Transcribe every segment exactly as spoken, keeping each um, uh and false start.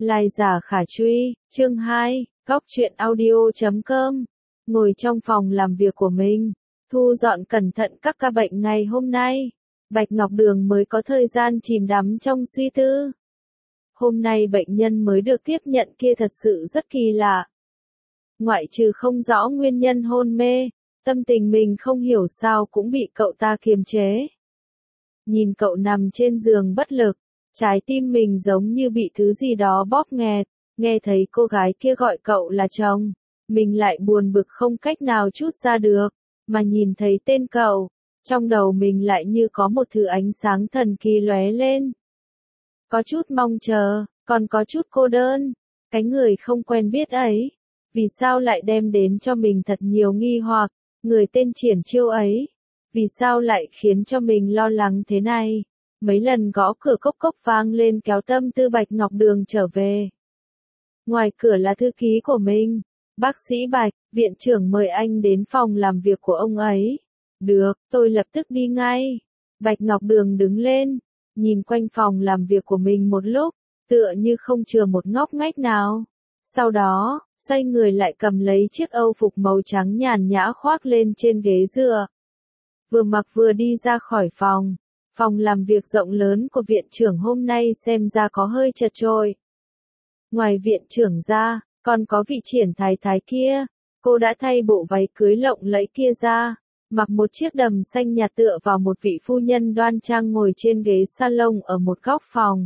Lai giả khả truy, chương hai, góc truyện audio chấm com. Ngồi trong phòng làm việc của mình, thu dọn cẩn thận các ca bệnh ngày hôm nay. Bạch Ngọc Đường mới có thời gian chìm đắm trong suy tư. Hôm nay bệnh nhân mới được tiếp nhận kia thật sự rất kỳ lạ. Ngoại trừ không rõ nguyên nhân hôn mê, tâm tình mình không hiểu sao cũng bị cậu ta kiềm chế. Nhìn cậu nằm trên giường bất lực, trái tim mình giống như bị thứ gì đó bóp nghẹt, nghe thấy cô gái kia gọi cậu là chồng, mình lại buồn bực không cách nào trút ra được, mà nhìn thấy tên cậu, trong đầu mình lại như có một thứ ánh sáng thần kỳ lóe lên. Có chút mong chờ, còn có chút cô đơn, cái người không quen biết ấy, vì sao lại đem đến cho mình thật nhiều nghi hoặc, người tên Triển Chiêu ấy, vì sao lại khiến cho mình lo lắng thế này. Mấy lần gõ cửa cốc cốc vang lên kéo tâm tư Bạch Ngọc Đường trở về. Ngoài cửa là thư ký của mình. Bác sĩ Bạch, viện trưởng mời anh đến phòng làm việc của ông ấy. Được, tôi lập tức đi ngay. Bạch Ngọc Đường đứng lên, nhìn quanh phòng làm việc của mình một lúc, tựa như không chừa một ngóc ngách nào. Sau đó, xoay người lại cầm lấy chiếc âu phục màu trắng nhàn nhã khoác lên trên ghế dựa. Vừa mặc vừa đi ra khỏi phòng. Phòng làm việc rộng lớn của viện trưởng hôm nay xem ra có hơi chật chội. Ngoài viện trưởng ra, còn có vị Triển thái thái kia. Cô đã thay bộ váy cưới lộng lẫy kia ra, mặc một chiếc đầm xanh nhạt tựa vào một vị phu nhân đoan trang ngồi trên ghế salon ở một góc phòng.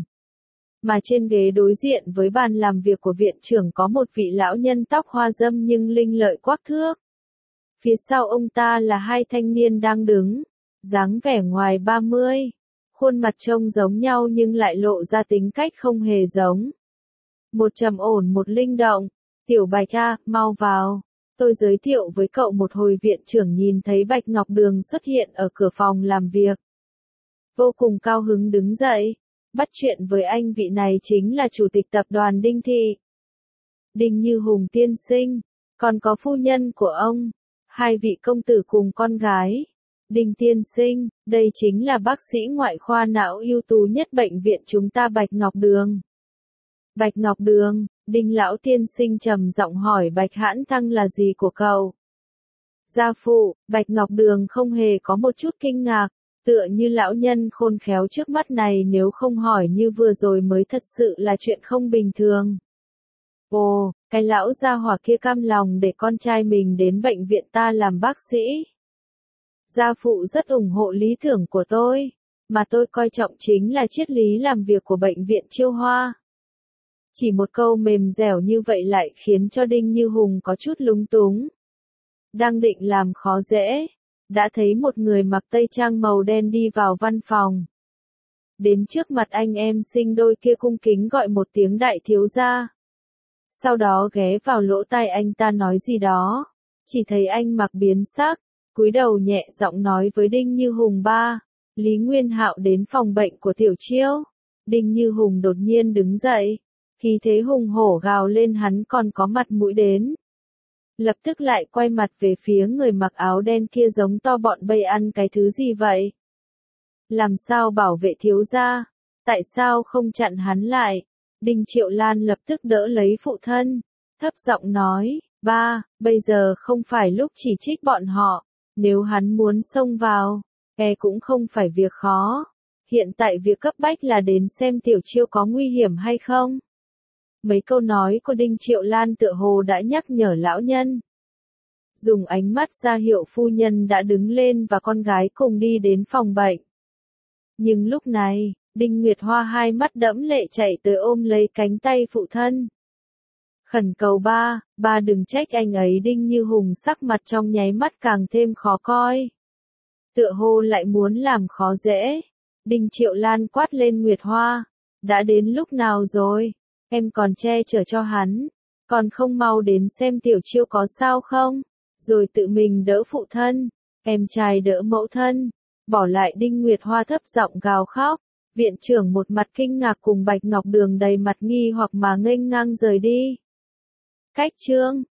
Mà trên ghế đối diện với bàn làm việc của viện trưởng có một vị lão nhân tóc hoa râm nhưng linh lợi quắc thước. Phía sau ông ta là hai thanh niên đang đứng. Dáng vẻ ngoài ba mươi, khuôn mặt trông giống nhau nhưng lại lộ ra tính cách không hề giống. Một trầm ổn một linh động, Tiểu Bạch à, mau vào. Tôi giới thiệu với cậu một hồi viện trưởng nhìn thấy Bạch Ngọc Đường xuất hiện ở cửa phòng làm việc. Vô cùng cao hứng đứng dậy, bắt chuyện với anh, vị này chính là chủ tịch tập đoàn Đinh Thị. Đinh Như Hùng tiên sinh, còn có phu nhân của ông, hai vị công tử cùng con gái. Đinh tiên sinh, đây chính là bác sĩ ngoại khoa não ưu tú nhất bệnh viện chúng ta Bạch Ngọc Đường. Bạch Ngọc Đường, Đinh lão tiên sinh trầm giọng hỏi Bạch Hãn Thăng là gì của cậu? Gia phụ, Bạch Ngọc Đường không hề có một chút kinh ngạc, tựa như lão nhân khôn khéo trước mắt này nếu không hỏi như vừa rồi mới thật sự là chuyện không bình thường. Ồ, cái lão gia hỏa kia cam lòng để con trai mình đến bệnh viện ta làm bác sĩ. Gia phụ rất ủng hộ lý tưởng của tôi, mà tôi coi trọng chính là triết lý làm việc của bệnh viện Chiêu Hoa. Chỉ một câu mềm dẻo như vậy lại khiến cho Đinh Như Hùng có chút lúng túng. Đang định làm khó dễ, đã thấy một người mặc tây trang màu đen đi vào văn phòng. Đến trước mặt anh em sinh đôi kia cung kính gọi một tiếng đại thiếu gia. Sau đó ghé vào lỗ tai anh ta nói gì đó, chỉ thấy anh mặc biến sắc. Cúi đầu nhẹ giọng nói với Đinh Như Hùng ba, Lý Nguyên Hạo đến phòng bệnh của Tiểu Chiêu. Đinh Như Hùng đột nhiên đứng dậy, khí thế hùng hổ gào lên hắn còn có mặt mũi đến. Lập tức lại quay mặt về phía người mặc áo đen kia giống to bọn bây ăn cái thứ gì vậy? Làm sao bảo vệ thiếu gia? Tại sao không chặn hắn lại? Đinh Triệu Lan lập tức đỡ lấy phụ thân, thấp giọng nói, ba, bây giờ không phải lúc chỉ trích bọn họ. Nếu hắn muốn xông vào, e cũng không phải việc khó. Hiện tại việc cấp bách là đến xem Tiểu Chiêu có nguy hiểm hay không. Mấy câu nói của Đinh Triệu Lan tựa hồ đã nhắc nhở lão nhân. Dùng ánh mắt ra hiệu phu nhân đã đứng lên và con gái cùng đi đến phòng bệnh. Nhưng lúc này, Đinh Nguyệt Hoa hai mắt đẫm lệ chạy tới ôm lấy cánh tay phụ thân. Khẩn cầu ba, ba đừng trách anh ấy. Đinh Như Hùng sắc mặt trong nháy mắt càng thêm khó coi. Tựa hồ lại muốn làm khó dễ. Đinh Triệu Lan quát lên Nguyệt Hoa. Đã đến lúc nào rồi? Em còn che chở cho hắn. Còn không mau đến xem Tiểu Chiêu có sao không? Rồi tự mình đỡ phụ thân. Em trai đỡ mẫu thân. Bỏ lại Đinh Nguyệt Hoa thấp giọng gào khóc. Viện trưởng một mặt kinh ngạc cùng Bạch Ngọc Đường đầy mặt nghi hoặc mà nghênh ngang rời đi. Cách chương